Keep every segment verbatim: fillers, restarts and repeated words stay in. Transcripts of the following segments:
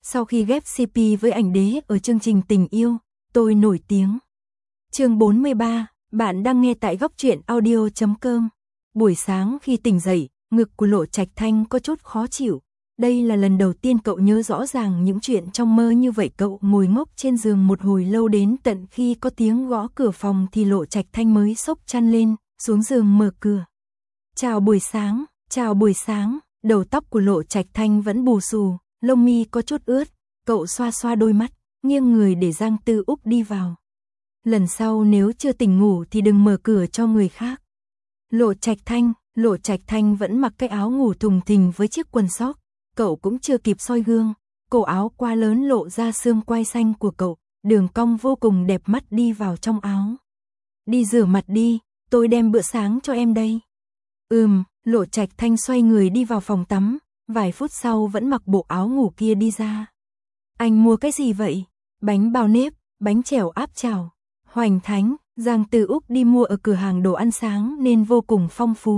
Sau khi ghép xê pê với ảnh đế ở chương trình Tình yêu, tôi nổi tiếng. Chương bốn mươi ba, bạn đang nghe tại góc truyện audio chấm com. Buổi sáng khi tỉnh dậy, ngực của Lộ Trạch Thanh có chút khó chịu. Đây là lần đầu tiên cậu nhớ rõ ràng những chuyện trong mơ như vậy. Cậu ngồi ngốc trên giường một hồi lâu, đến tận khi có tiếng gõ cửa phòng thì Lộ Trạch Thanh mới xốc chăn lên, xuống giường mở cửa. Chào buổi sáng, chào buổi sáng. Đầu tóc của Lộ Trạch Thanh vẫn bù xù, lông mi có chút ướt. Cậu xoa xoa đôi mắt, nghiêng người để Giang Tư Úc đi vào. Lần sau nếu chưa tỉnh ngủ thì đừng mở cửa cho người khác. Lộ Trạch Thanh, Lộ Trạch Thanh vẫn mặc cái áo ngủ thùng thình với chiếc quần sóc. Cậu cũng chưa kịp soi gương, cổ áo quá lớn lộ ra xương quai xanh của cậu, đường cong vô cùng đẹp mắt đi vào trong áo. Đi rửa mặt đi, tôi đem bữa sáng cho em đây. Ừm, Lộ Trạch Thanh xoay người đi vào phòng tắm, vài phút sau vẫn mặc bộ áo ngủ kia đi ra. Anh mua cái gì vậy? Bánh bao nếp, bánh chèo áp chảo, hoành thánh. Giang Tư Úc đi mua ở cửa hàng đồ ăn sáng nên vô cùng phong phú.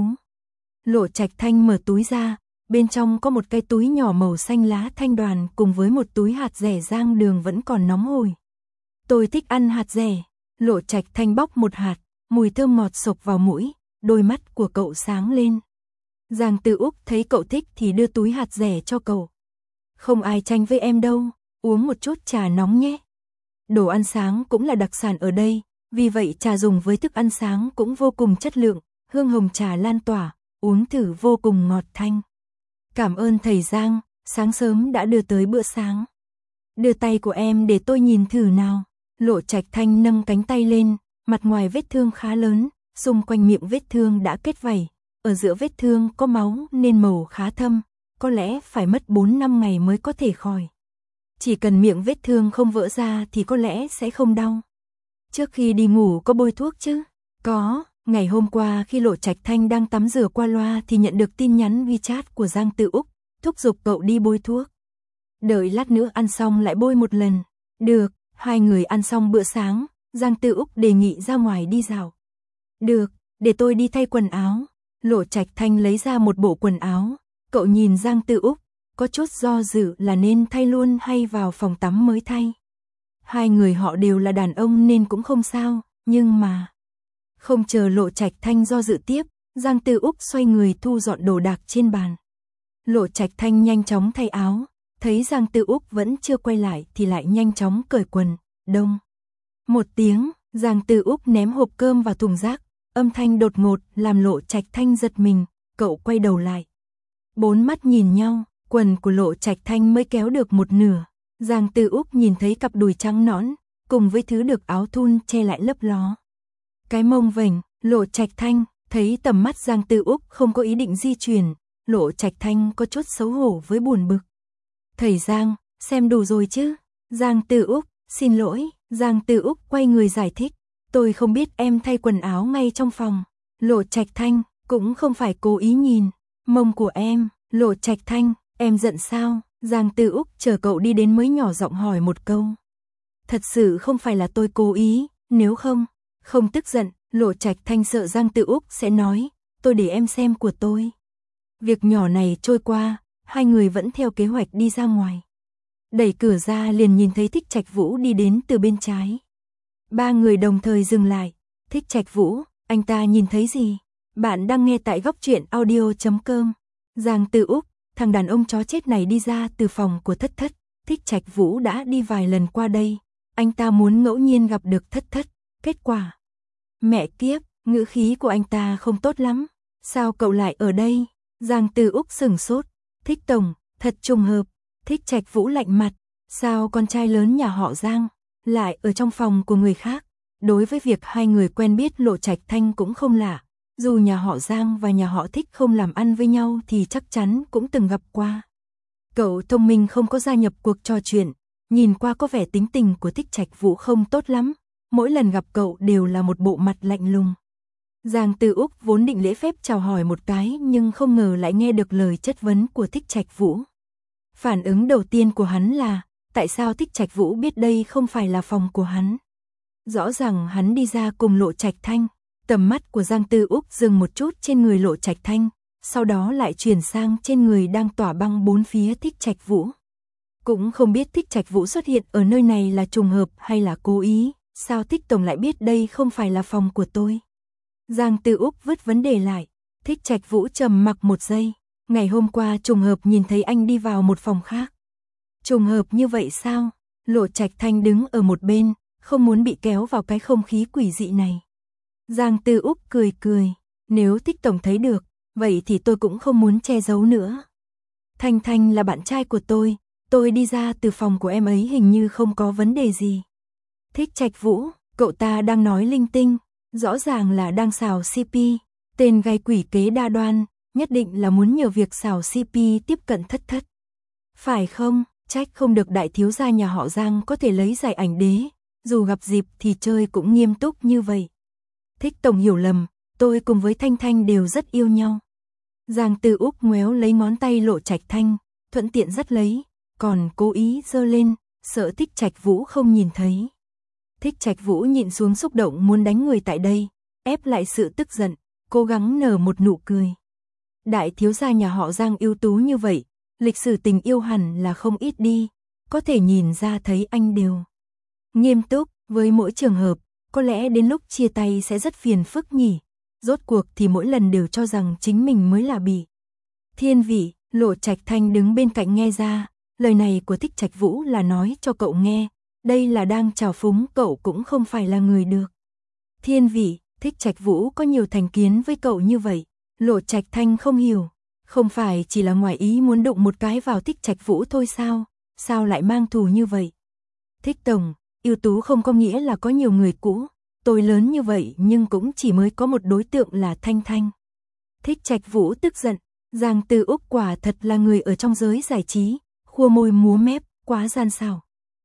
Lộ Trạch Thanh mở túi ra, bên trong có một cái túi nhỏ màu xanh lá thanh đoàn cùng với một túi hạt dẻ rang đường vẫn còn nóng hổi. Tôi thích ăn hạt dẻ. Lộ Trạch Thanh bóc một hạt, mùi thơm ngọt xộc vào mũi, đôi mắt của cậu sáng lên. Giang Tư Úc thấy cậu thích thì đưa túi hạt dẻ cho cậu. Không ai tranh với em đâu, uống một chút trà nóng nhé. Đồ ăn sáng cũng là đặc sản ở đây, vì vậy trà dùng với thức ăn sáng cũng vô cùng chất lượng, hương hồng trà lan tỏa, uống thử vô cùng ngọt thanh. Cảm ơn thầy Giang, sáng sớm đã đưa tới bữa sáng. Đưa tay của em để tôi nhìn thử nào. Lộ Trạch Thanh nâng cánh tay lên, mặt ngoài vết thương khá lớn, xung quanh miệng vết thương đã kết vảy. Ở giữa vết thương có máu nên màu khá thâm, có lẽ phải mất bốn năm ngày mới có thể khỏi. Chỉ cần miệng vết thương không vỡ ra thì có lẽ sẽ không đau. Trước khi đi ngủ có bôi thuốc chứ? Có, ngày hôm qua khi Lộ Trạch Thanh đang tắm rửa qua loa thì nhận được tin nhắn WeChat của Giang Tư Úc, thúc giục cậu đi bôi thuốc. Đợi lát nữa ăn xong lại bôi một lần. Được, hai người ăn xong bữa sáng, Giang Tư Úc đề nghị ra ngoài đi dạo. Được, để tôi đi thay quần áo. Lộ Trạch Thanh lấy ra một bộ quần áo, cậu nhìn Giang Tư Úc, có chút do dự là nên thay luôn hay vào phòng tắm mới thay. Hai người họ đều là đàn ông nên cũng không sao, nhưng mà... Không chờ Lộ Trạch Thanh do dự tiếp, Giang Tư Úc xoay người thu dọn đồ đạc trên bàn. Lộ Trạch Thanh nhanh chóng thay áo, thấy Giang Tư Úc vẫn chưa quay lại thì lại nhanh chóng cởi quần, đông. Một tiếng, Giang Tư Úc ném hộp cơm vào thùng rác, âm thanh đột ngột làm Lộ Trạch Thanh giật mình, cậu quay đầu lại. Bốn mắt nhìn nhau, quần của Lộ Trạch Thanh mới kéo được một nửa. Giang Tư Úc nhìn thấy cặp đùi trắng nõn, cùng với thứ được áo thun che lại lấp ló. Cái mông vểnh, Lộ Trạch Thanh, thấy tầm mắt Giang Tư Úc không có ý định di chuyển, Lộ Trạch Thanh có chút xấu hổ với buồn bực. Thầy Giang, xem đủ rồi chứ? Giang Tư Úc, xin lỗi, Giang Tư Úc quay người giải thích, tôi không biết em thay quần áo ngay trong phòng. Lộ Trạch Thanh, cũng không phải cố ý nhìn, mông của em, Lộ Trạch Thanh, em giận sao? Giang Tư Úc chờ cậu đi đến mới nhỏ giọng hỏi một câu. Thật sự không phải là tôi cố ý, nếu không, không tức giận. Lộ Trạch Thanh sợ Giang Tư Úc sẽ nói, tôi để em xem của tôi. Việc nhỏ này trôi qua, hai người vẫn theo kế hoạch đi ra ngoài. Đẩy cửa ra liền nhìn thấy Thích Trạch Vũ đi đến từ bên trái. Ba người đồng thời dừng lại. Thích Trạch Vũ, anh ta nhìn thấy gì? Bạn đang nghe tại góc truyện audio chấm com. Giang Tư Úc, thằng đàn ông chó chết này đi ra từ phòng của Thất Thất. Thích Trạch Vũ đã đi vài lần qua đây. Anh ta muốn ngẫu nhiên gặp được Thất Thất. Kết quả... Mẹ kiếp, ngữ khí của anh ta không tốt lắm. Sao cậu lại ở đây? Giang Tư Úc sửng sốt. Thích tổng, thật trùng hợp. Thích Trạch Vũ lạnh mặt. Sao con trai lớn nhà họ Giang lại ở trong phòng của người khác? Đối với việc hai người quen biết Lộ Trạch Thanh cũng không lạ. Dù nhà họ Giang và nhà họ Thích không làm ăn với nhau thì chắc chắn cũng từng gặp qua. Cậu thông minh không có gia nhập cuộc trò chuyện. Nhìn qua có vẻ tính tình của Thích Trạch Vũ không tốt lắm. Mỗi lần gặp cậu đều là một bộ mặt lạnh lùng. Giang Tư Úc vốn định lễ phép chào hỏi một cái nhưng không ngờ lại nghe được lời chất vấn của Thích Trạch Vũ. Phản ứng đầu tiên của hắn là, tại sao Thích Trạch Vũ biết đây không phải là phòng của hắn? Rõ ràng hắn đi ra cùng Lộ Trạch Thanh. Tầm mắt của Giang Tư Úc dừng một chút trên người Lộ Trạch Thanh, sau đó lại chuyển sang trên người đang tỏa băng bốn phía Thích Trạch Vũ. Cũng không biết Thích Trạch Vũ xuất hiện ở nơi này là trùng hợp hay là cố ý, sao Thích tổng lại biết đây không phải là phòng của tôi? Giang Tư Úc vứt vấn đề lại, Thích Trạch Vũ trầm mặc một giây, ngày hôm qua trùng hợp nhìn thấy anh đi vào một phòng khác. Trùng hợp như vậy sao? Lộ Trạch Thanh đứng ở một bên, không muốn bị kéo vào cái không khí quỷ dị này. Giang Tư Úc cười cười, nếu Thích tổng thấy được, vậy thì tôi cũng không muốn che giấu nữa. Thanh Thanh là bạn trai của tôi, tôi đi ra từ phòng của em ấy hình như không có vấn đề gì. Thích Trạch Vũ, cậu ta đang nói linh tinh, rõ ràng là đang xào xê pê, tên gai quỷ kế đa đoan, nhất định là muốn nhờ việc xào xê pê tiếp cận Thất Thất. Phải không, trách không được đại thiếu gia nhà họ Giang có thể lấy giải ảnh đế, dù gặp dịp thì chơi cũng nghiêm túc như vậy. Thích tổng hiểu lầm, tôi cùng với Thanh Thanh đều rất yêu nhau. Giang Tư Úc ngoéo lấy ngón tay Lộ Trạch Thanh, thuận tiện dắt lấy, còn cố ý giơ lên, sợ Thích Trạch Vũ không nhìn thấy. Thích Trạch Vũ nhịn xuống xúc động muốn đánh người tại đây, ép lại sự tức giận, cố gắng nở một nụ cười. Đại thiếu gia nhà họ Giang ưu tú như vậy, lịch sử tình yêu hẳn là không ít đi, có thể nhìn ra thấy anh đều nghiêm túc với mỗi trường hợp, có lẽ đến lúc chia tay sẽ rất phiền phức nhỉ. Rốt cuộc thì mỗi lần đều cho rằng chính mình mới là bị thiên vị. Lộ Trạch Thanh đứng bên cạnh nghe ra, lời này của Thích Trạch Vũ là nói cho cậu nghe, đây là đang trào phúng cậu cũng không phải là người được. Thiên vị, Thích Trạch Vũ có nhiều thành kiến với cậu như vậy, Lộ Trạch Thanh không hiểu, không phải chỉ là ngoài ý muốn đụng một cái vào Thích Trạch Vũ thôi sao, sao lại mang thù như vậy? Thích tổng, ưu tú không có nghĩa là có nhiều người cũ, tôi lớn như vậy nhưng cũng chỉ mới có một đối tượng là Thanh Thanh. Thích Trạch Vũ tức giận, Giang Tư Úc quả thật là người ở trong giới giải trí, khua môi múa mép, quá gian xảo.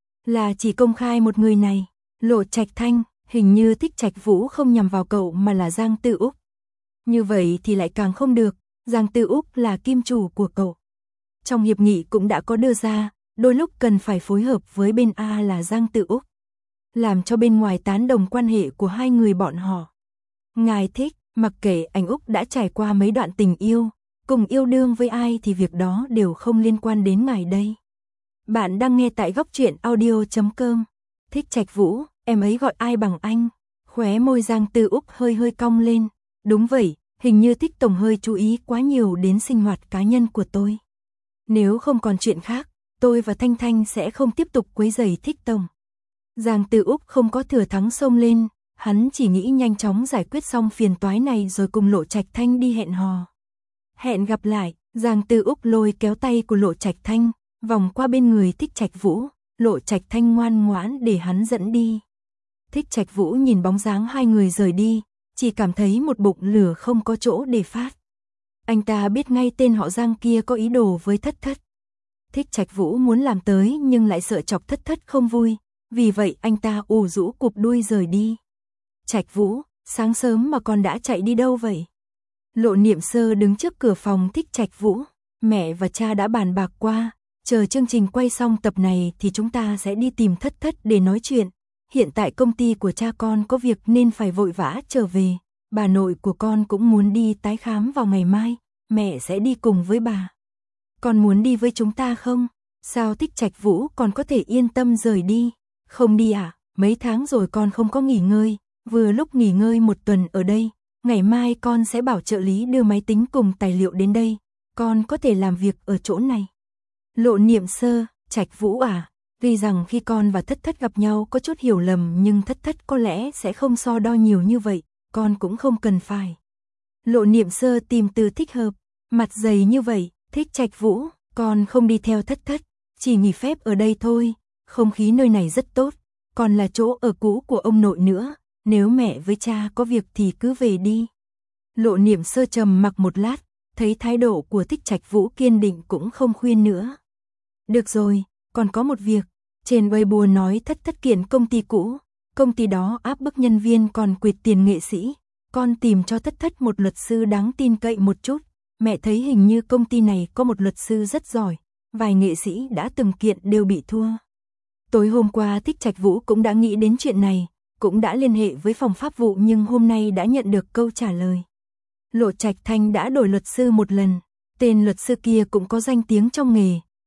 Là chỉ công khai một người này, Lộ Trạch Thanh, hình như Thích Trạch Vũ không nhằm vào cậu mà là Giang Tư Úc. Như vậy thì lại càng không được, Giang Tư Úc là kim chủ của cậu. Trong hiệp nghị cũng đã có đưa ra, đôi lúc cần phải phối hợp với bên A là Giang Tư Úc, làm cho bên ngoài tán đồng quan hệ của hai người bọn họ. Ngài thích, mặc kệ anh Úc đã trải qua mấy đoạn tình yêu, cùng yêu đương với ai thì việc đó đều không liên quan đến ngài đây. Bạn đang nghe tại góc truyện audio chấm com. Thích Trạch Vũ, em ấy gọi ai bằng anh? Khóe môi Giang Tư Úc hơi hơi cong lên. Đúng vậy, hình như Thích tổng hơi chú ý quá nhiều đến sinh hoạt cá nhân của tôi. Nếu không còn chuyện khác, tôi và Thanh Thanh sẽ không tiếp tục quấy rầy Thích tổng. Giang Tư Úc không có thừa thắng xông lên, hắn chỉ nghĩ nhanh chóng giải quyết xong phiền toái này rồi cùng Lộ Trạch Thanh đi hẹn hò. Hẹn gặp lại, Giang Tư Úc lôi kéo tay của Lộ Trạch Thanh, vòng qua bên người Thích Trạch Vũ, Lộ Trạch Thanh ngoan ngoãn để hắn dẫn đi. Thích Trạch Vũ nhìn bóng dáng hai người rời đi, chỉ cảm thấy một bụng lửa không có chỗ để phát. Anh ta biết ngay tên họ Giang kia có ý đồ với Thất Thất. Thích Trạch Vũ muốn làm tới nhưng lại sợ chọc Thất Thất không vui, vì vậy anh ta ù rũ cụp đuôi rời đi. Trạch Vũ, sáng sớm mà con đã chạy đi đâu vậy? Lộ Niệm Sơ đứng trước cửa phòng Thích Trạch Vũ, mẹ và cha đã bàn bạc qua, chờ chương trình quay xong tập này thì chúng ta sẽ đi tìm Thất Thất để nói chuyện. Hiện tại công ty của cha con có việc nên phải vội vã trở về, bà nội của con cũng muốn đi tái khám vào ngày mai, mẹ sẽ đi cùng với bà. Con muốn đi với chúng ta không? Sao Thích Trạch Vũ còn có thể yên tâm rời đi? Không đi à? Mấy tháng rồi con không có nghỉ ngơi, vừa lúc nghỉ ngơi một tuần ở đây, ngày mai con sẽ bảo trợ lý đưa máy tính cùng tài liệu đến đây, con có thể làm việc ở chỗ này. Lộ Niệm Sơ, Trạch Vũ à, tuy rằng khi con và Thất Thất gặp nhau có chút hiểu lầm nhưng Thất Thất có lẽ sẽ không so đo nhiều như vậy, con cũng không cần phải. Lộ Niệm Sơ tìm từ thích hợp, mặt dày như vậy, Thích Trạch Vũ, con không đi theo Thất Thất, chỉ nghỉ phép ở đây thôi, không khí nơi này rất tốt, còn là chỗ ở cũ của ông nội nữa, nếu mẹ với cha có việc thì cứ về đi. Lộ Niệm Sơ trầm mặc một lát, thấy thái độ của Thích Trạch Vũ kiên định cũng không khuyên nữa. Được rồi, còn có một việc, trên Weibo nói Thất Thất kiện công ty cũ, công ty đó áp bức nhân viên còn quỵt tiền nghệ sĩ, con tìm cho Thất Thất một luật sư đáng tin cậy một chút, mẹ thấy hình như công ty này có một luật sư rất giỏi, vài nghệ sĩ đã từng kiện đều bị thua. Tối hôm qua Thích Trạch Vũ cũng đã nghĩ đến chuyện này, cũng đã liên hệ với phòng pháp vụ nhưng hôm nay đã nhận được câu trả lời. Lộ Trạch Thanh đã đổi luật sư một lần, tên luật sư kia cũng có danh tiếng trong nghề,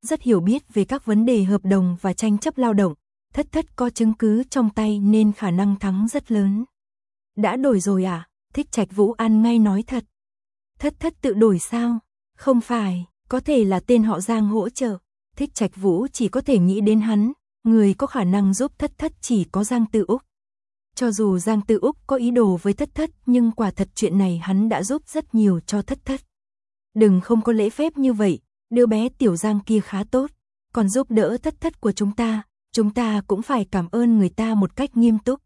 rất hiểu biết về các vấn đề hợp đồng và tranh chấp lao động, Thất Thất có chứng cứ trong tay nên khả năng thắng rất lớn. Đã đổi rồi à? Thích Trạch Vũ ăn ngay nói thật. Thất Thất tự đổi sao? Không phải, có thể là tên họ Giang hỗ trợ. Thích Trạch Vũ chỉ có thể nghĩ đến hắn, người có khả năng giúp Thất Thất chỉ có Giang Tư Úc. Cho dù Giang Tư Úc có ý đồ với Thất Thất nhưng quả thật chuyện này hắn đã giúp rất nhiều cho Thất Thất. Đừng không có lễ phép như vậy, đứa bé tiểu Giang kia khá tốt, còn giúp đỡ Thất Thất của chúng ta, chúng ta cũng phải cảm ơn người ta một cách nghiêm túc.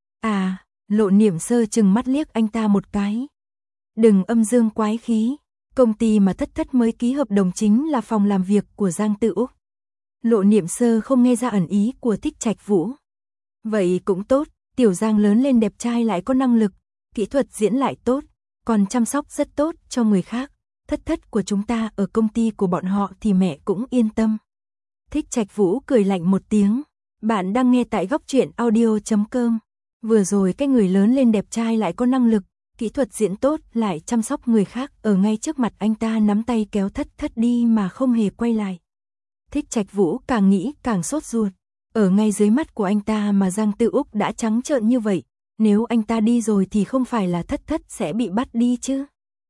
À, Lộ Niệm Sơ chừng mắt liếc anh ta một cái. Đừng âm dương quái khí, công ty mà Thất Thất mới ký hợp đồng chính là phòng làm việc của Giang Tư Úc. Lộ Niệm Sơ không nghe ra ẩn ý của Thích Trạch Vũ. Vậy cũng tốt, tiểu Giang lớn lên đẹp trai lại có năng lực, kỹ thuật diễn lại tốt, còn chăm sóc rất tốt cho người khác. Thất Thất của chúng ta ở công ty của bọn họ thì mẹ cũng yên tâm. Thích Trạch Vũ cười lạnh một tiếng. Bạn đang nghe tại góc truyện audio chấm com. Vừa rồi cái người lớn lên đẹp trai lại có năng lực, kỹ thuật diễn tốt lại chăm sóc người khác ở ngay trước mặt anh ta nắm tay kéo Thất Thất đi mà không hề quay lại. Thích Trạch Vũ càng nghĩ càng sốt ruột. Ở ngay dưới mắt của anh ta mà Giang Tư Úc đã trắng trợn như vậy, nếu anh ta đi rồi thì không phải là Thất Thất sẽ bị bắt đi chứ.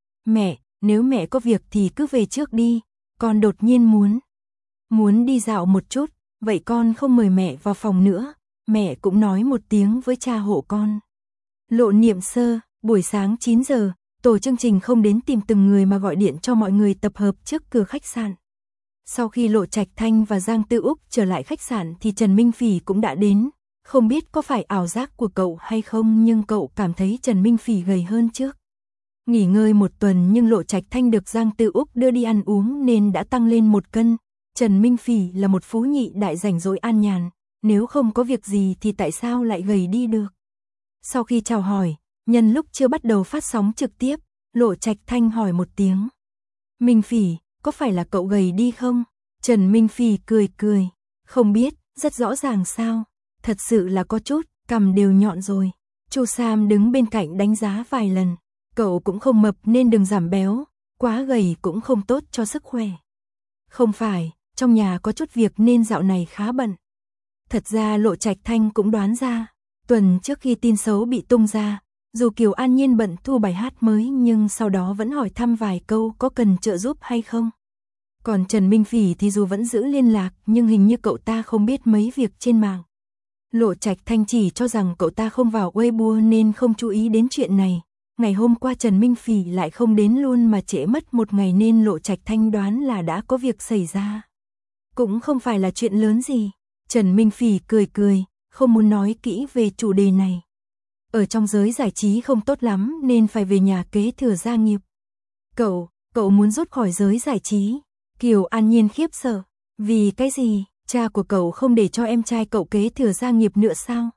Mẹ, nếu mẹ có việc thì cứ về trước đi, con đột nhiên muốn. Muốn đi dạo một chút, vậy con không mời mẹ vào phòng nữa, mẹ cũng nói một tiếng với cha hộ con. Lộ Niệm Sơ, buổi sáng chín giờ, tổ chương trình không đến tìm từng người mà gọi điện cho mọi người tập hợp trước cửa khách sạn. Sau khi Lộ Trạch Thanh và Giang Tư Úc trở lại khách sạn thì Trần Minh Phỉ cũng đã đến, không biết có phải ảo giác của cậu hay không nhưng cậu cảm thấy Trần Minh Phỉ gầy hơn trước. Nghỉ ngơi một tuần nhưng Lộ Trạch Thanh được Giang Tư Úc đưa đi ăn uống nên đã tăng lên một cân. Trần Minh Phỉ là một phú nhị đại rảnh rỗi an nhàn, nếu không có việc gì thì tại sao lại gầy đi được. Sau khi chào hỏi, nhân lúc chưa bắt đầu phát sóng trực tiếp, Lộ Trạch Thanh hỏi một tiếng. Minh Phỉ, có phải là cậu gầy đi không? Trần Minh Phỉ cười cười, không biết, rất rõ ràng sao, thật sự là có chút, cằm đều nhọn rồi. Chu Sam đứng bên cạnh đánh giá vài lần, cậu cũng không mập nên đừng giảm béo, quá gầy cũng không tốt cho sức khỏe. Không phải, trong nhà có chút việc nên dạo này khá bận. Thật ra Lộ Trạch Thanh cũng đoán ra, tuần trước khi tin xấu bị tung ra, dù Kiều An Nhiên bận thu bài hát mới nhưng sau đó vẫn hỏi thăm vài câu có cần trợ giúp hay không. Còn Trần Minh Phỉ thì dù vẫn giữ liên lạc nhưng hình như cậu ta không biết mấy việc trên mạng. Lộ Trạch Thanh chỉ cho rằng cậu ta không vào Weibo nên không chú ý đến chuyện này. Ngày hôm qua Trần Minh Phỉ lại không đến luôn mà trễ mất một ngày nên Lộ Trạch Thanh đoán là đã có việc xảy ra. Cũng không phải là chuyện lớn gì. Trần Minh Phỉ cười cười, không muốn nói kỹ về chủ đề này. Ở trong giới giải trí không tốt lắm nên phải về nhà kế thừa gia nghiệp. Cậu, cậu muốn rút khỏi giới giải trí. Kiều An Nhiên khiếp sợ. Vì cái gì, cha của cậu không để cho em trai cậu kế thừa gia nghiệp nữa sao?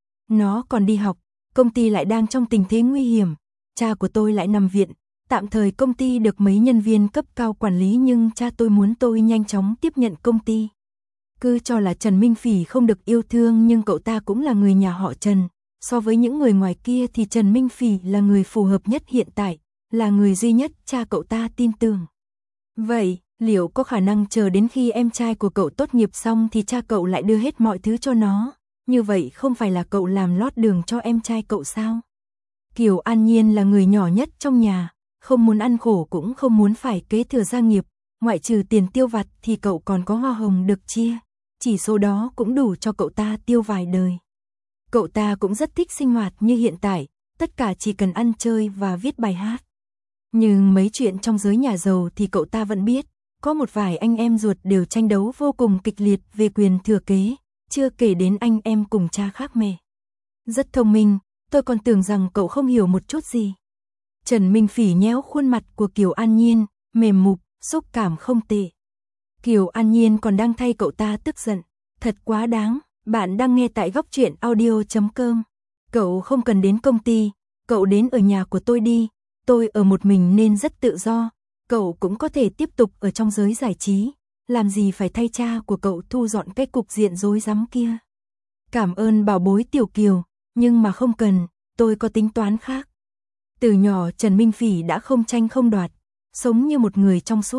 Nó còn đi học, công ty lại đang trong tình thế nguy hiểm. Cha của tôi lại nằm viện, tạm thời công ty được mấy nhân viên cấp cao quản lý nhưng cha tôi muốn tôi nhanh chóng tiếp nhận công ty. Cứ cho là Trần Minh Phỉ không được yêu thương nhưng cậu ta cũng là người nhà họ Trần. So với những người ngoài kia thì Trần Minh Phỉ là người phù hợp nhất hiện tại, là người duy nhất cha cậu ta tin tưởng. Vậy, liệu có khả năng chờ đến khi em trai của cậu tốt nghiệp xong thì cha cậu lại đưa hết mọi thứ cho nó? Như vậy không phải là cậu làm lót đường cho em trai cậu sao? Kiều An Nhiên là người nhỏ nhất trong nhà, không muốn ăn khổ cũng không muốn phải kế thừa gia nghiệp, ngoại trừ tiền tiêu vặt thì cậu còn có hoa hồng được chia, chỉ số đó cũng đủ cho cậu ta tiêu vài đời. Cậu ta cũng rất thích sinh hoạt như hiện tại, tất cả chỉ cần ăn chơi và viết bài hát. Nhưng mấy chuyện trong giới nhà giàu thì cậu ta vẫn biết, có một vài anh em ruột đều tranh đấu vô cùng kịch liệt về quyền thừa kế, chưa kể đến anh em cùng cha khác mẹ. Rất thông minh, tôi còn tưởng rằng cậu không hiểu một chút gì. Trần Minh Phỉ nhéo khuôn mặt của Kiều An Nhiên, mềm mục, xúc cảm không tệ. Kiều An Nhiên còn đang thay cậu ta tức giận, thật quá đáng. Bạn đang nghe tại góc truyện audio chấm com. Cậu không cần đến công ty, cậu đến ở nhà của tôi đi, tôi ở một mình nên rất tự do, cậu cũng có thể tiếp tục ở trong giới giải trí, làm gì phải thay cha của cậu thu dọn cái cục diện rối rắm kia. Cảm ơn bảo bối Tiểu Kiều, nhưng mà không cần, tôi có tính toán khác. Từ nhỏ Trần Minh Phỉ đã không tranh không đoạt, sống như một người trong suốt,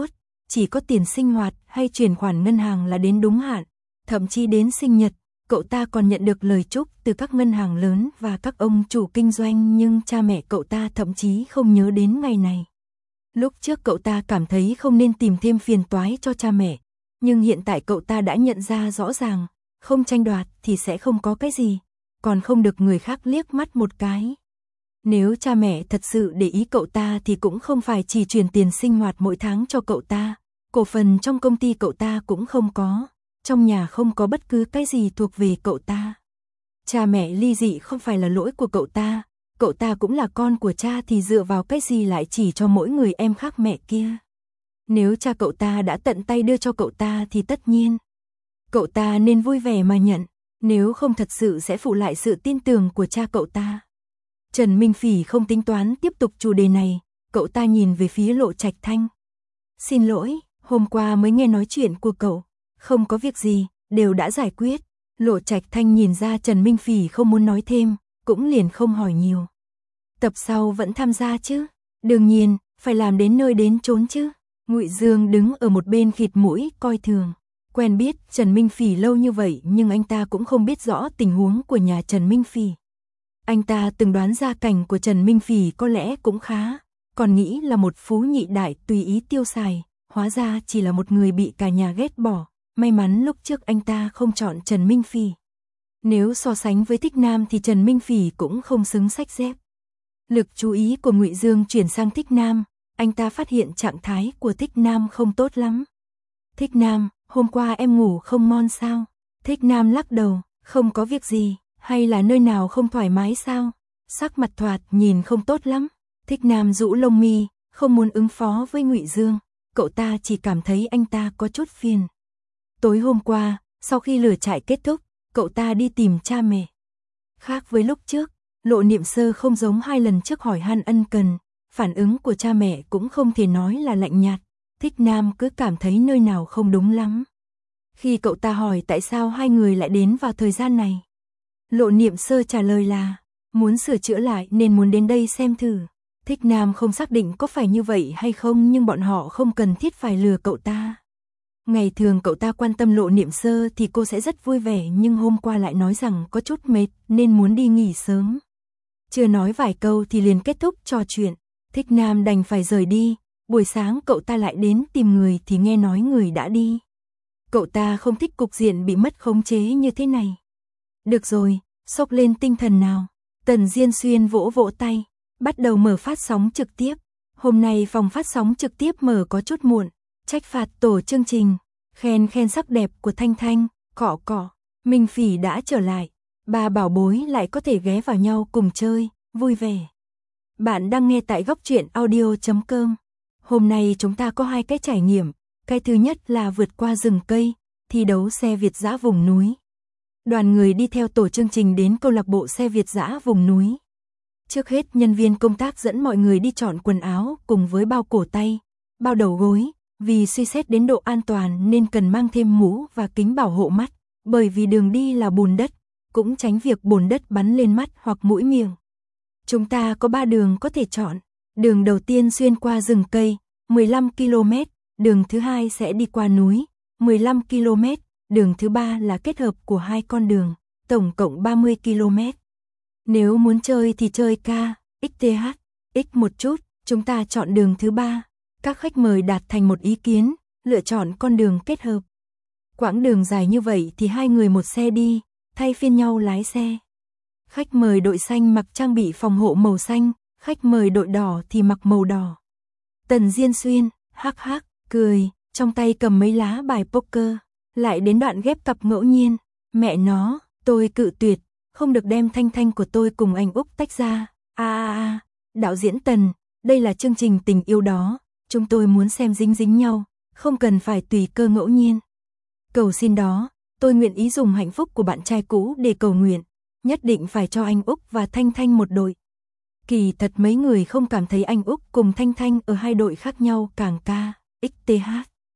chỉ có tiền sinh hoạt hay chuyển khoản ngân hàng là đến đúng hạn, thậm chí đến sinh nhật, cậu ta còn nhận được lời chúc từ các ngân hàng lớn và các ông chủ kinh doanh, nhưng cha mẹ cậu ta thậm chí không nhớ đến ngày này. Lúc trước cậu ta cảm thấy không nên tìm thêm phiền toái cho cha mẹ, nhưng hiện tại cậu ta đã nhận ra rõ ràng, không tranh đoạt thì sẽ không có cái gì, còn không được người khác liếc mắt một cái. Nếu cha mẹ thật sự để ý cậu ta thì cũng không phải chỉ chuyển tiền sinh hoạt mỗi tháng cho cậu ta, cổ phần trong công ty cậu ta cũng không có, trong nhà không có bất cứ cái gì thuộc về cậu ta. Cha mẹ ly dị không phải là lỗi của cậu ta, cậu ta cũng là con của cha thì dựa vào cái gì lại chỉ cho mỗi người em khác mẹ kia. Nếu cha cậu ta đã tận tay đưa cho cậu ta thì tất nhiên cậu ta nên vui vẻ mà nhận, nếu không thật sự sẽ phụ lại sự tin tưởng của cha cậu ta. Trần Minh Phỉ không tính toán tiếp tục chủ đề này, cậu ta nhìn về phía Lộ Trạch Thanh. Xin lỗi, hôm qua mới nghe nói chuyện của cậu, không có việc gì, đều đã giải quyết. Lộ Trạch Thanh nhìn ra Trần Minh Phỉ không muốn nói thêm, cũng liền không hỏi nhiều. Tập sau vẫn tham gia chứ? Đương nhiên, phải làm đến nơi đến chốn chứ. Ngụy Dương đứng ở một bên khịt mũi coi thường. Quen biết Trần Minh Phỉ lâu như vậy nhưng anh ta cũng không biết rõ tình huống của nhà Trần Minh Phỉ. Anh ta từng đoán gia cảnh của Trần Minh Phỉ có lẽ cũng khá, còn nghĩ là một phú nhị đại tùy ý tiêu xài, hóa ra chỉ là một người bị cả nhà ghét bỏ. May mắn lúc trước anh ta không chọn Trần Minh Phỉ. Nếu so sánh với Thích Nam thì Trần Minh Phỉ cũng không xứng xách dép. Lực chú ý của Ngụy Dương chuyển sang Thích Nam, anh ta phát hiện trạng thái của Thích Nam không tốt lắm. Thích Nam, hôm qua em ngủ không ngon sao? Thích Nam lắc đầu, không có việc gì, hay là nơi nào không thoải mái sao? Sắc mặt thoạt nhìn không tốt lắm. Thích Nam rũ lông mi, không muốn ứng phó với Ngụy Dương, cậu ta chỉ cảm thấy anh ta có chút phiền. Tối hôm qua, sau khi lửa trại kết thúc, cậu ta đi tìm cha mẹ. Khác với lúc trước, Lộ Niệm Sơ không giống hai lần trước hỏi han ân cần, phản ứng của cha mẹ cũng không thể nói là lạnh nhạt. Thích Nam cứ cảm thấy nơi nào không đúng lắm. Khi cậu ta hỏi tại sao hai người lại đến vào thời gian này, Lộ Niệm Sơ trả lời là muốn sửa chữa lại nên muốn đến đây xem thử. Thích Nam không xác định có phải như vậy hay không, nhưng bọn họ không cần thiết phải lừa cậu ta. Ngày thường cậu ta quan tâm Lộ Niệm Sơ thì cô sẽ rất vui vẻ, nhưng hôm qua lại nói rằng có chút mệt nên muốn đi nghỉ sớm. Chưa nói vài câu thì liền kết thúc trò chuyện, Thích Nam đành phải rời đi. Buổi sáng cậu ta lại đến tìm người thì nghe nói người đã đi. Cậu ta không thích cục diện bị mất khống chế như thế này. Được rồi, xốc lên tinh thần nào. Tần Diên Xuyên vỗ vỗ tay, bắt đầu mở phát sóng trực tiếp. Hôm nay phòng phát sóng trực tiếp mở có chút muộn, trách phạt tổ chương trình, khen khen sắc đẹp của Thanh Thanh, cọ cọ, Minh Phỉ đã trở lại, ba bảo bối lại có thể ghé vào nhau cùng chơi, vui vẻ. Bạn đang nghe tại góc truyện audio chấm com. Hôm nay chúng ta có hai cái trải nghiệm, cái thứ nhất là vượt qua rừng cây, thi đấu xe Việt dã vùng núi. Đoàn người đi theo tổ chương trình đến câu lạc bộ xe Việt dã vùng núi. Trước hết nhân viên công tác dẫn mọi người đi chọn quần áo cùng với bao cổ tay, bao đầu gối, vì suy xét đến độ an toàn nên cần mang thêm mũ và kính bảo hộ mắt, bởi vì đường đi là bùn đất, cũng tránh việc bùn đất bắn lên mắt hoặc mũi miệng. Chúng ta có ba đường có thể chọn. Đường đầu tiên xuyên qua rừng cây, mười lăm ki lô mét, đường thứ hai sẽ đi qua núi, mười lăm ki lô mét, đường thứ ba là kết hợp của hai con đường, tổng cộng ba mươi ki lô mét. Nếu muốn chơi thì chơi K, X T H, X một chút, chúng ta chọn đường thứ ba. Các khách mời đạt thành một ý kiến, lựa chọn con đường kết hợp. Quãng đường dài như vậy thì hai người một xe đi, thay phiên nhau lái xe. Khách mời đội xanh mặc trang bị phòng hộ màu xanh, khách mời đội đỏ thì mặc màu đỏ. Tần Diên Xuyên, hắc hắc, cười, trong tay cầm mấy lá bài poker, lại đến đoạn ghép cặp ngẫu nhiên. Mẹ nó, tôi cự tuyệt, không được đem Thanh Thanh của tôi cùng anh Úc tách ra. A a a, đạo diễn Tần, đây là chương trình tình yêu đó, chúng tôi muốn xem dính dính nhau, không cần phải tùy cơ ngẫu nhiên. Cầu xin đó, tôi nguyện ý dùng hạnh phúc của bạn trai cũ để cầu nguyện, nhất định phải cho anh Úc và Thanh Thanh một đội. Kỳ thật mấy người không cảm thấy anh Úc cùng Thanh Thanh ở hai đội khác nhau càng K, X T H.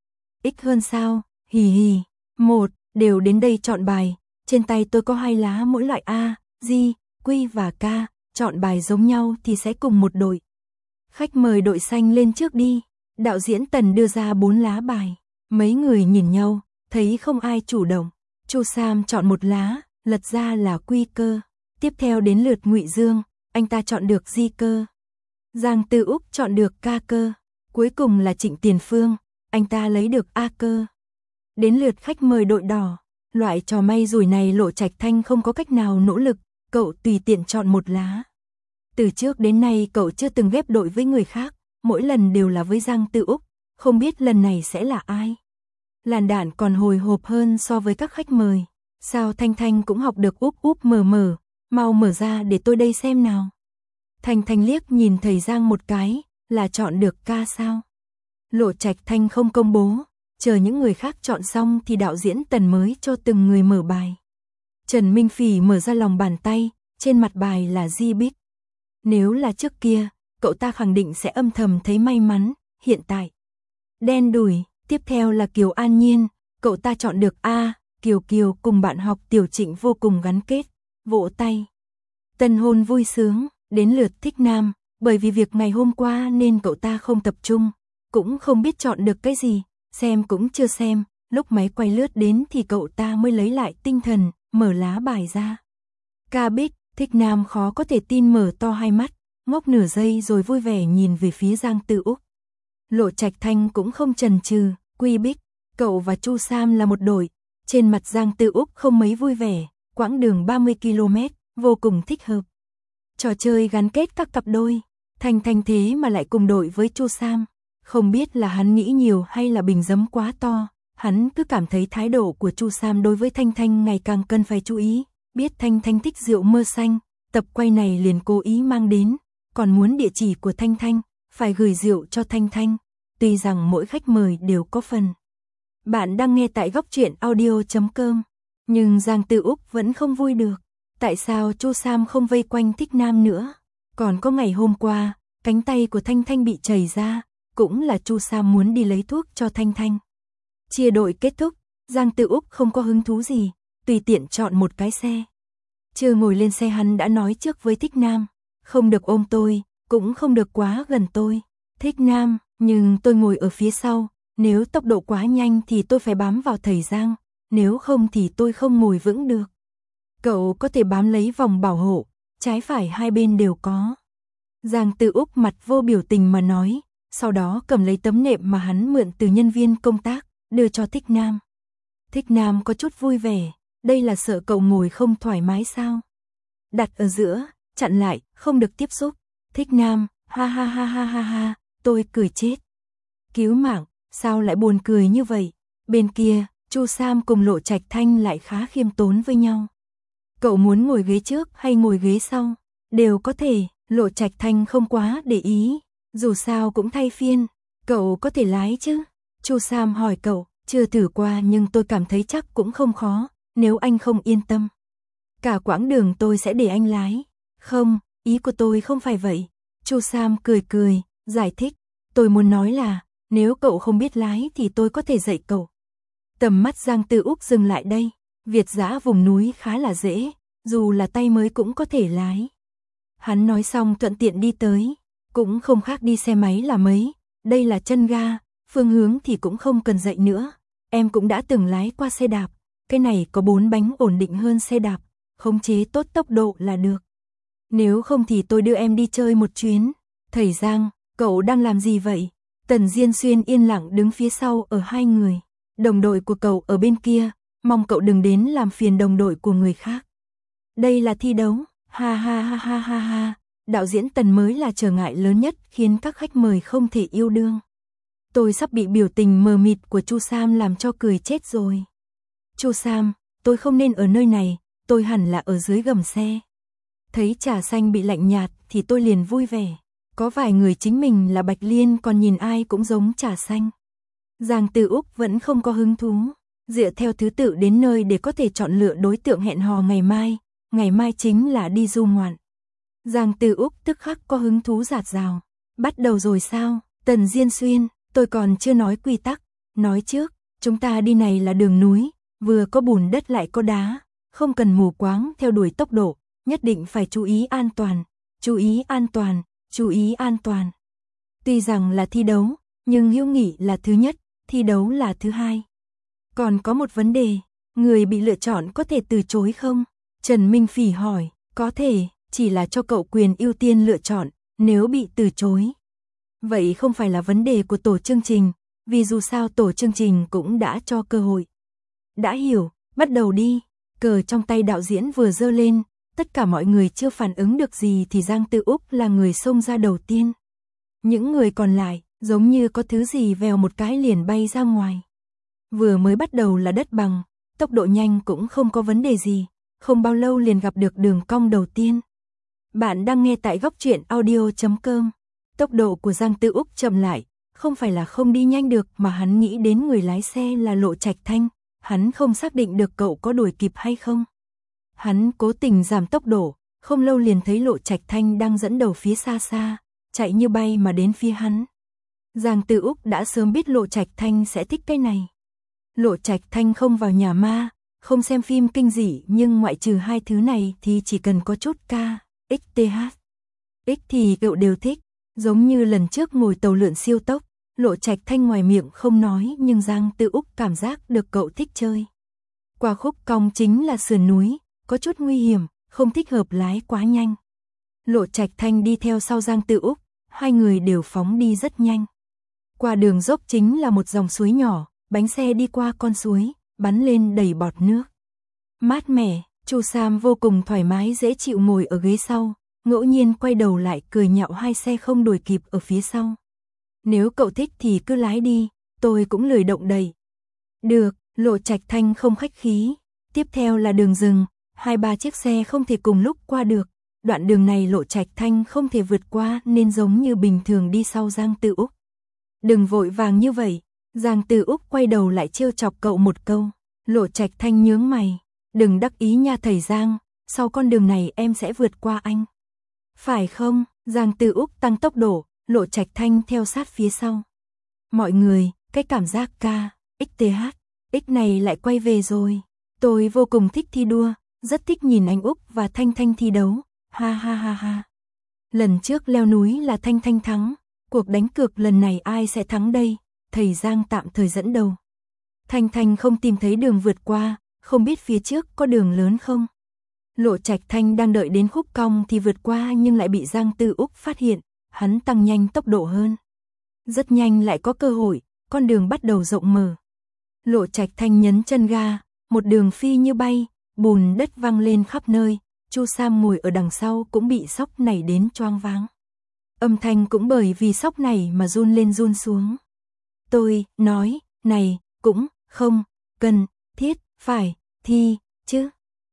X hơn sao, hì hì. Một, đều đến đây chọn bài, trên tay tôi có hai lá mỗi loại A, G, Q và K, chọn bài giống nhau thì sẽ cùng một đội. Khách mời đội xanh lên trước đi, Đạo diễn Tần đưa ra bốn lá bài. Mấy người nhìn nhau, thấy không ai chủ động. Chu Sam chọn một lá, lật ra là Quy Cơ. Tiếp theo đến lượt Ngụy Dương, anh ta chọn được Di Cơ. Giang Tư Úc chọn được Ca Cơ. Cuối cùng là Trịnh Tiền Phương, anh ta lấy được A Cơ. Đến lượt khách mời đội đỏ, loại trò may rủi này Lộ Trạch Thanh không có cách nào nỗ lực, cậu tùy tiện chọn một lá. Từ trước đến nay cậu chưa từng ghép đội với người khác, mỗi lần đều là với Giang Tư Úc, không biết lần này sẽ là ai. Làn đạn còn hồi hộp hơn so với các khách mời. Sao Thanh Thanh cũng học được úp úp mờ mờ, mau mở ra để tôi đây xem nào. Thanh Thanh liếc nhìn thầy Giang một cái, là chọn được ca sao. Lộ Trạch Thanh không công bố, chờ những người khác chọn xong thì đạo diễn Tần mới cho từng người mở bài. Trần Minh Phỉ mở ra lòng bàn tay, trên mặt bài là Di Bích. Nếu là trước kia, cậu ta khẳng định sẽ âm thầm thấy may mắn, hiện tại. Đen đủi, tiếp theo là Kiều An Nhiên, cậu ta chọn được A, Kiều Kiều cùng bạn học Tiểu Trịnh vô cùng gắn kết, vỗ tay. Tân hôn vui sướng, đến lượt Thích Nam, bởi vì việc ngày hôm qua nên cậu ta không tập trung, cũng không biết chọn được cái gì, xem cũng chưa xem, lúc máy quay lướt đến thì cậu ta mới lấy lại tinh thần, mở lá bài ra. Ca Bích, Thích Nam khó có thể tin mở to hai mắt, ngốc nửa giây rồi vui vẻ nhìn về phía Giang Tư Úc. Lộ Trạch Thanh cũng không chần chừ, Quy Bích, cậu và Chu Sam là một đội, trên mặt Giang Tư Úc không mấy vui vẻ, quãng đường ba mươi ki lô mét, vô cùng thích hợp. Trò chơi gắn kết các cặp đôi, Thanh Thanh thế mà lại cùng đội với Chu Sam, không biết là hắn nghĩ nhiều hay là bình giấm quá to, hắn cứ cảm thấy thái độ của Chu Sam đối với Thanh Thanh ngày càng cần phải chú ý, biết Thanh Thanh thích rượu mơ xanh, tập quay này liền cố ý mang đến, còn muốn địa chỉ của Thanh Thanh, phải gửi rượu cho Thanh Thanh, tuy rằng mỗi khách mời đều có phần. Bạn đang nghe tại góc truyện audio chấm com, nhưng Giang Tư Úc vẫn không vui được, tại sao Chu Sam không vây quanh Thích Nam nữa, còn có ngày hôm qua, cánh tay của Thanh Thanh bị chảy ra, cũng là Chu Sam muốn đi lấy thuốc cho Thanh Thanh. Chia đội kết thúc, Giang Tư Úc không có hứng thú gì, tùy tiện chọn một cái xe. Chưa ngồi lên xe hắn đã nói trước với Thích Nam, không được ôm tôi, cũng không được quá gần tôi. Thích Nam, nhưng tôi ngồi ở phía sau, nếu tốc độ quá nhanh thì tôi phải bám vào thầy Giang, nếu không thì tôi không ngồi vững được. Cậu có thể bám lấy vòng bảo hộ, trái phải hai bên đều có. Giang Tư Úc mặt vô biểu tình mà nói, sau đó cầm lấy tấm nệm mà hắn mượn từ nhân viên công tác, đưa cho Thích Nam. Thích Nam có chút vui vẻ, đây là sợ cậu ngồi không thoải mái sao? Đặt ở giữa, chặn lại, không được tiếp xúc. Thích Nam, ha ha ha ha ha ha, tôi cười chết. Cứu mạng, sao lại buồn cười như vậy? Bên kia, Chu Sam cùng Lộ Trạch Thanh lại khá khiêm tốn với nhau. Cậu muốn ngồi ghế trước hay ngồi ghế sau? Đều có thể, Lộ Trạch Thanh không quá để ý, dù sao cũng thay phiên, cậu có thể lái chứ? Chu Sam hỏi cậu, chưa thử qua nhưng tôi cảm thấy chắc cũng không khó, nếu anh không yên tâm. Cả quãng đường tôi sẽ để anh lái. Không, ý của tôi không phải vậy. Chu Sam cười cười, giải thích, tôi muốn nói là, nếu cậu không biết lái thì tôi có thể dạy cậu. Tầm mắt Giang Tư Úc dừng lại đây, Việt dã vùng núi khá là dễ, dù là tay mới cũng có thể lái. Hắn nói xong thuận tiện đi tới, cũng không khác đi xe máy là mấy, đây là chân ga, phương hướng thì cũng không cần dạy nữa. Em cũng đã từng lái qua xe đạp, cái này có bốn bánh ổn định hơn xe đạp, khống chế tốt tốc độ là được. Nếu không thì tôi đưa em đi chơi một chuyến. Thầy Giang, cậu đang làm gì vậy? Tần Diên Xuyên yên lặng đứng phía sau ở hai người. Đồng đội của cậu ở bên kia, mong cậu đừng đến làm phiền đồng đội của người khác. Đây là thi đấu, ha ha ha ha ha ha. Đạo diễn Tần mới là trở ngại lớn nhất khiến các khách mời không thể yêu đương. Tôi sắp bị biểu tình mờ mịt của Chu Sam làm cho cười chết rồi. Chu Sam, tôi không nên ở nơi này, tôi hẳn là ở dưới gầm xe. Thấy trà xanh bị lạnh nhạt thì tôi liền vui vẻ. Có vài người chính mình là Bạch Liên còn nhìn ai cũng giống trà xanh. Giang Tư Úc vẫn không có hứng thú. Dựa theo thứ tự đến nơi để có thể chọn lựa đối tượng hẹn hò ngày mai. Ngày mai chính là đi du ngoạn. Giang Tư Úc tức khắc có hứng thú rạt rào. Bắt đầu rồi sao? Tần Diên Xuyên, tôi còn chưa nói quy tắc. Nói trước, chúng ta đi này là đường núi, vừa có bùn đất lại có đá. Không cần mù quáng theo đuổi tốc độ, nhất định phải chú ý an toàn. Chú ý an toàn, chú ý an toàn. Tuy rằng là thi đấu, nhưng hữu nghị là thứ nhất, thi đấu là thứ hai. Còn có một vấn đề, người bị lựa chọn có thể từ chối không? Trần Minh Phỉ hỏi, có thể, chỉ là cho cậu quyền ưu tiên lựa chọn, nếu bị từ chối. Vậy không phải là vấn đề của tổ chương trình, vì dù sao tổ chương trình cũng đã cho cơ hội. Đã hiểu, bắt đầu đi. Cờ trong tay đạo diễn vừa giơ lên, tất cả mọi người chưa phản ứng được gì thì Giang Tư Úc là người xông ra đầu tiên. Những người còn lại, giống như có thứ gì vèo một cái liền bay ra ngoài. Vừa mới bắt đầu là đất bằng, tốc độ nhanh cũng không có vấn đề gì, không bao lâu liền gặp được đường cong đầu tiên. Bạn đang nghe tại góc truyện audio chấm com. Tốc độ của Giang Tư Úc chậm lại, không phải là không đi nhanh được mà hắn nghĩ đến người lái xe là Lộ Trạch Thanh, hắn không xác định được cậu có đuổi kịp hay không. Hắn cố tình giảm tốc độ, không lâu liền thấy Lộ Trạch Thanh đang dẫn đầu phía xa xa, chạy như bay mà đến phía hắn. Giang Tư Úc đã sớm biết Lộ Trạch Thanh sẽ thích cái này. Lộ Trạch Thanh không vào nhà ma, không xem phim kinh dị, nhưng ngoại trừ hai thứ này thì chỉ cần có chút K, X, T H. X thì cậu đều thích, giống như lần trước ngồi tàu lượn siêu tốc, Lộ Trạch Thanh ngoài miệng không nói nhưng Giang Tư Úc cảm giác được cậu thích chơi. Qua khúc cong chính là sườn núi, có chút nguy hiểm, không thích hợp lái quá nhanh. Lộ Trạch Thanh đi theo sau Giang Tư Úc, hai người đều phóng đi rất nhanh. Qua đường dốc chính là một dòng suối nhỏ, bánh xe đi qua con suối, bắn lên đầy bọt nước. Mát mẻ, Chu Sam vô cùng thoải mái dễ chịu ngồi ở ghế sau, ngẫu nhiên quay đầu lại cười nhạo hai xe không đuổi kịp ở phía sau. Nếu cậu thích thì cứ lái đi, tôi cũng lười động đẩy. Được, Lộ Trạch Thanh không khách khí. Tiếp theo là đường rừng, hai ba chiếc xe không thể cùng lúc qua được. Đoạn đường này Lộ Trạch Thanh không thể vượt qua nên giống như bình thường đi sau Giang Tư Úc. Đừng vội vàng như vậy. Giang Tư Úc quay đầu lại trêu chọc cậu một câu. Lộ Trạch Thanh nhướng mày. Đừng đắc ý nha thầy Giang, sau con đường này em sẽ vượt qua anh. Phải không? Giang Tư Úc tăng tốc độ, Lộ Trạch Thanh theo sát phía sau. Mọi người, cái cảm giác K, X, T H, X này lại quay về rồi. Tôi vô cùng thích thi đua, rất thích nhìn anh Úc và Thanh Thanh thi đấu. Ha ha ha ha. Lần trước leo núi là Thanh Thanh thắng, cuộc đánh cược lần này ai sẽ thắng đây? Thầy Giang tạm thời dẫn đầu. Thanh Thanh không tìm thấy đường vượt qua, không biết phía trước có đường lớn không. Lộ Trạch Thanh đang đợi đến khúc cong thì vượt qua nhưng lại bị Giang Tư Úc phát hiện, hắn tăng nhanh tốc độ hơn. Rất nhanh lại có cơ hội, con đường bắt đầu rộng mở. Lộ Trạch Thanh nhấn chân ga, một đường phi như bay, bùn đất văng lên khắp nơi, Chu Sam ngồi ở đằng sau cũng bị sóc này đến choáng váng. Âm thanh cũng bởi vì sóc này mà run lên run xuống. Tôi nói, này, cũng không cần thiết phải thi chứ.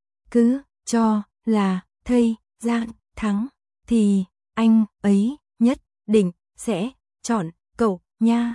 Cứ cho là thầy Giang thắng thì anh ấy nhất định sẽ chọn cậu nha.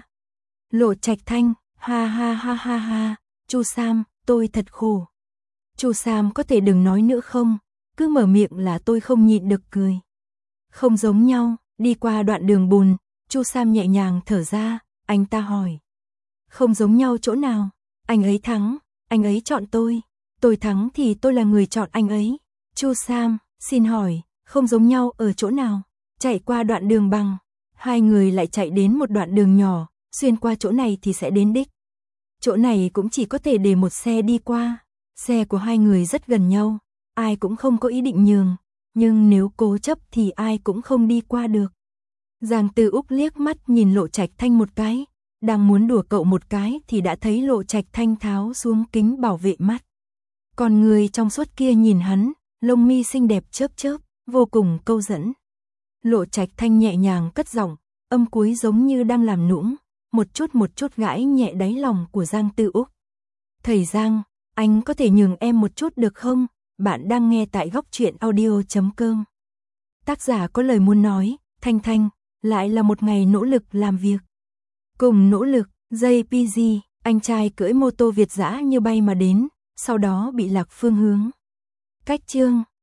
Lộ Trạch Thanh, ha ha ha ha ha, Chu Sam, tôi thật khổ. Chu Sam có thể đừng nói nữa không, cứ mở miệng là tôi không nhịn được cười. Không giống nhau, đi qua đoạn đường bùn, Chu Sam nhẹ nhàng thở ra, anh ta hỏi. Không giống nhau chỗ nào? Anh ấy thắng, anh ấy chọn tôi, tôi thắng thì tôi là người chọn anh ấy. Chu Sam, xin hỏi, không giống nhau ở chỗ nào? Chạy qua đoạn đường bằng, hai người lại chạy đến một đoạn đường nhỏ, xuyên qua chỗ này thì sẽ đến đích. Chỗ này cũng chỉ có thể để một xe đi qua, xe của hai người rất gần nhau, ai cũng không có ý định nhường, nhưng nếu cố chấp thì ai cũng không đi qua được. Giang Tư Úc liếc mắt nhìn Lộ Trạch Thanh một cái, đang muốn đùa cậu một cái thì đã thấy Lộ Trạch Thanh tháo xuống kính bảo vệ mắt. Còn người trong suốt kia nhìn hắn, lông mi xinh đẹp chớp chớp, vô cùng câu dẫn. Lộ Trạch Thanh nhẹ nhàng cất giọng, âm cuối giống như đang làm nũng, một chút một chút gãi nhẹ đáy lòng của Giang Tư Úc. Thầy Giang, anh có thể nhường em một chút được không? Bạn đang nghe tại góc truyện audio chấm com. Tác giả có lời muốn nói, Thanh Thanh, lại là một ngày nỗ lực làm việc. Cùng nỗ lực, gi pê giê, anh trai cưỡi mô tô Việt dã như bay mà đến, sau đó bị lạc phương hướng. Cách chương